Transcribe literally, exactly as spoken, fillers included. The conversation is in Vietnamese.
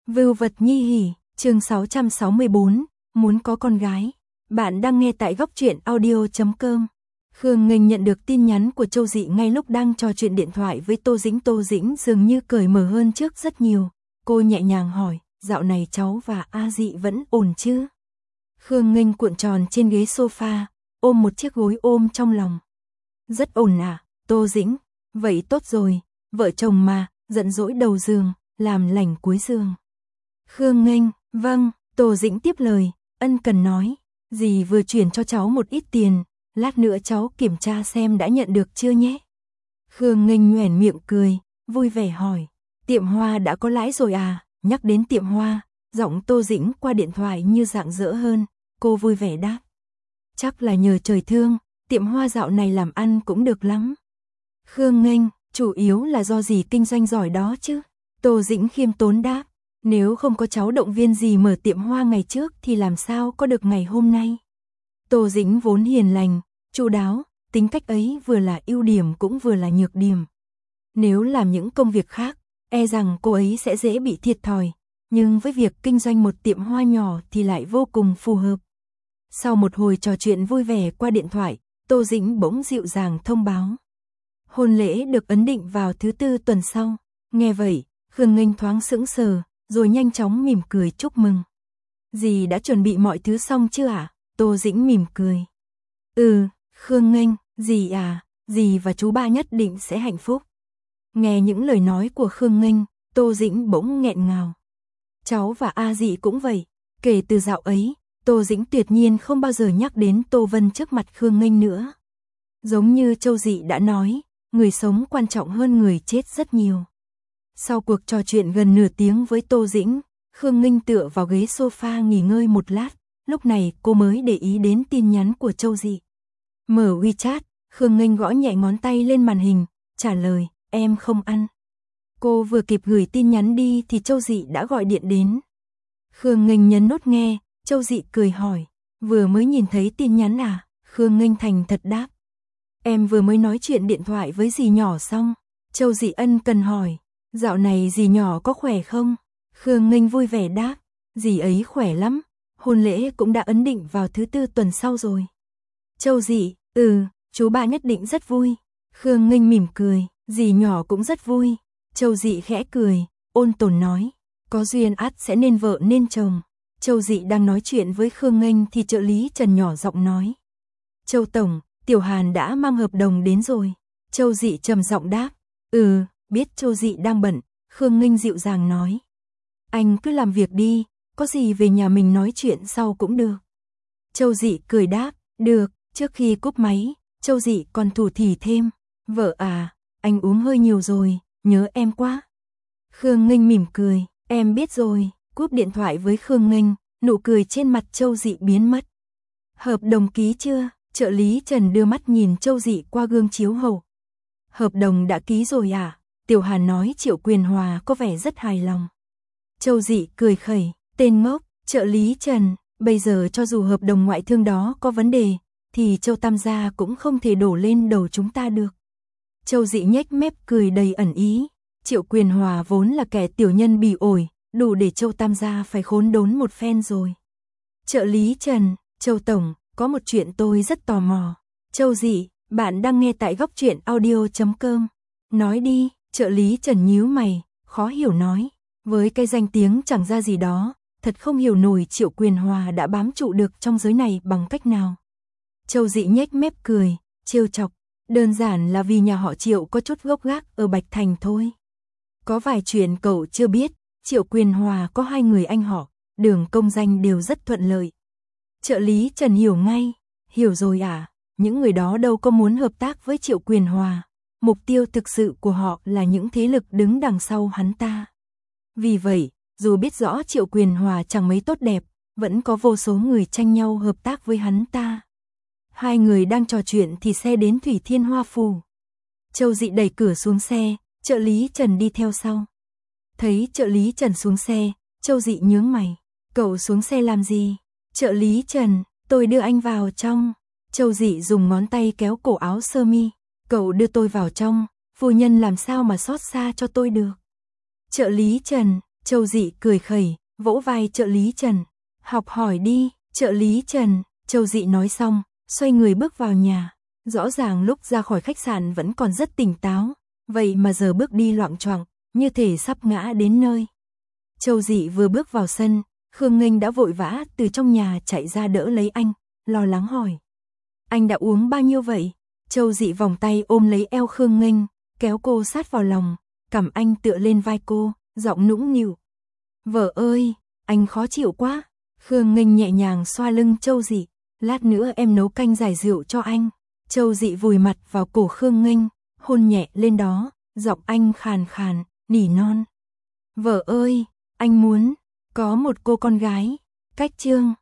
Vưu vật nhi hỉ, chương sáu trăm sáu mươi bốn, muốn có con gái. Bạn đang nghe tại góc truyện audio chấm com. Khương Nghênh nhận được tin nhắn của Châu Dị ngay lúc đang trò chuyện điện thoại với Tô Dĩnh. Tô Dĩnh dường như cởi mở hơn trước rất nhiều. Cô nhẹ nhàng hỏi, dạo này cháu và A Dị vẫn ổn chứ? Khương Nghênh cuộn tròn trên ghế sofa, ôm một chiếc gối ôm trong lòng. Rất ổn à, Tô Dĩnh, vậy tốt rồi, vợ chồng mà, giận dỗi đầu giường, làm lành cuối giường. Khương Nghênh, vâng, Tô Dĩnh tiếp lời, ân cần nói, dì vừa chuyển cho cháu một ít tiền, lát nữa cháu kiểm tra xem đã nhận được chưa nhé. Khương Nghênh nhoẻn miệng cười, vui vẻ hỏi, tiệm hoa đã có lãi rồi à? Nhắc đến tiệm hoa, giọng Tô Dĩnh qua điện thoại như rạng rỡ hơn, cô vui vẻ đáp. Chắc là nhờ trời thương, tiệm hoa dạo này làm ăn cũng được lắm. Khương Nghênh, chủ yếu là do dì kinh doanh giỏi đó chứ. Tô Dĩnh khiêm tốn đáp, nếu không có cháu động viên dì mở tiệm hoa ngày trước thì làm sao có được ngày hôm nay. Tô Dĩnh vốn hiền lành, chu đáo, tính cách ấy vừa là ưu điểm cũng vừa là nhược điểm. Nếu làm những công việc khác, e rằng cô ấy sẽ dễ bị thiệt thòi, nhưng với việc kinh doanh một tiệm hoa nhỏ thì lại vô cùng phù hợp. Sau một hồi trò chuyện vui vẻ qua điện thoại, Tô Dĩnh bỗng dịu dàng thông báo. Hôn lễ được ấn định vào thứ tư tuần sau. Nghe vậy, Khương Nghênh thoáng sững sờ, rồi nhanh chóng mỉm cười chúc mừng. Dì đã chuẩn bị mọi thứ xong chưa ạ? À? Tô Dĩnh mỉm cười. Ừ, Khương Nghênh, dì à, dì và chú ba nhất định sẽ hạnh phúc. Nghe những lời nói của Khương Nghênh, Tô Dĩnh bỗng nghẹn ngào. Cháu và A Dị cũng vậy. Kể từ dạo ấy, Tô Dĩnh tuyệt nhiên không bao giờ nhắc đến Tô Vân trước mặt Khương Nghênh nữa. Giống như Châu Dị đã nói, người sống quan trọng hơn người chết rất nhiều. Sau cuộc trò chuyện gần nửa tiếng với Tô Dĩnh, Khương Nghênh tựa vào ghế sofa nghỉ ngơi một lát, lúc này cô mới để ý đến tin nhắn của Châu Dị. Mở WeChat, Khương Nghênh gõ nhẹ ngón tay lên màn hình, trả lời, em không ăn. Cô vừa kịp gửi tin nhắn đi thì Châu Dị đã gọi điện đến. Khương Nghênh nhấn nút nghe, Châu Dị cười hỏi, vừa mới nhìn thấy tin nhắn à? Khương Nghênh thành thật đáp. Em vừa mới nói chuyện điện thoại với dì nhỏ xong. Châu Dị ân cần hỏi, dạo này dì nhỏ có khỏe không? Khương Nghênh vui vẻ đáp, dì ấy khỏe lắm, hôn lễ cũng đã ấn định vào thứ tư tuần sau rồi. Châu Dị, ừ, chú ba nhất định rất vui. Khương Nghênh mỉm cười, dì nhỏ cũng rất vui. Châu Dị khẽ cười, ôn tồn nói, có duyên ắt sẽ nên vợ nên chồng. Châu Dị đang nói chuyện với Khương Nghênh thì trợ lý Trần nhỏ giọng nói. Châu Tổng, Tiểu Hàn đã mang hợp đồng đến rồi. Châu Dị trầm giọng đáp, ừ, biết Châu Dị đang bận. Khương Nghênh dịu dàng nói, anh cứ làm việc đi, có gì về nhà mình nói chuyện sau cũng được. Châu Dị cười đáp, được. Trước khi cúp máy, Châu Dị còn thủ thỉ thêm, vợ à, anh uống hơi nhiều rồi, nhớ em quá. Khương Nghênh mỉm cười, em biết rồi. Cúp điện thoại với Khương Nghênh, nụ cười trên mặt Châu Dị biến mất. Hợp đồng ký chưa? Trợ lý Trần đưa mắt nhìn Châu Dị qua gương chiếu hậu. Hợp đồng đã ký rồi à? Tiểu Hàn nói Triệu Quyền Hòa có vẻ rất hài lòng. Châu Dị cười khẩy, tên ngốc, trợ lý Trần, bây giờ cho dù hợp đồng ngoại thương đó có vấn đề, thì Châu Tam gia cũng không thể đổ lên đầu chúng ta được. Châu Dị nhếch mép cười đầy ẩn ý, Triệu Quyền Hòa vốn là kẻ tiểu nhân bỉ ổi, đủ để Châu Tam gia phải khốn đốn một phen rồi. Trợ lý Trần, Châu Tổng, có một chuyện tôi rất tò mò. Châu Dị, bạn đang nghe tại góc truyện audio chấm com. Nói đi, trợ lý Trần nhíu mày, khó hiểu nói. Với cái danh tiếng chẳng ra gì đó, thật không hiểu nổi Triệu Quyền Hòa đã bám trụ được trong giới này bằng cách nào. Châu Dị nhếch mép cười, trêu chọc, đơn giản là vì nhà họ Triệu có chút gốc gác ở Bạch Thành thôi. Có vài chuyện cậu chưa biết, Triệu Quyền Hòa có hai người anh họ, đường công danh đều rất thuận lợi. Trợ lý Trần hiểu ngay, hiểu rồi à, những người đó đâu có muốn hợp tác với Triệu Quyền Hòa, mục tiêu thực sự của họ là những thế lực đứng đằng sau hắn ta. Vì vậy, dù biết rõ Triệu Quyền Hòa chẳng mấy tốt đẹp, vẫn có vô số người tranh nhau hợp tác với hắn ta. Hai người đang trò chuyện thì xe đến Thủy Thiên Hoa Phủ. Châu Dị đẩy cửa xuống xe, trợ lý Trần đi theo sau. Thấy trợ lý Trần xuống xe, Châu Dị nhướng mày. Cậu xuống xe làm gì? Trợ lý Trần, tôi đưa anh vào trong. Châu Dị dùng ngón tay kéo cổ áo sơ mi. Cậu đưa tôi vào trong, phu nhân làm sao mà xót xa cho tôi được. Trợ lý Trần, Châu Dị cười khẩy, vỗ vai trợ lý Trần. Học hỏi đi, trợ lý Trần. Châu Dị nói xong, xoay người bước vào nhà. Rõ ràng lúc ra khỏi khách sạn vẫn còn rất tỉnh táo, vậy mà giờ bước đi loạng choạng, như thể sắp ngã đến nơi. Châu Dị vừa bước vào sân, Khương Nghênh đã vội vã từ trong nhà chạy ra đỡ lấy anh, lo lắng hỏi. Anh đã uống bao nhiêu vậy? Châu Dị vòng tay ôm lấy eo Khương Nghênh, kéo cô sát vào lòng, cằm anh tựa lên vai cô, giọng nũng nịu. Vợ ơi, anh khó chịu quá. Khương Nghênh nhẹ nhàng xoa lưng Châu Dị. Lát nữa em nấu canh giải rượu cho anh. Châu Dị vùi mặt vào cổ Khương Nghênh, hôn nhẹ lên đó, giọng anh khàn khàn, nỉ non. Vợ ơi, anh muốn có một cô con gái. Cách chương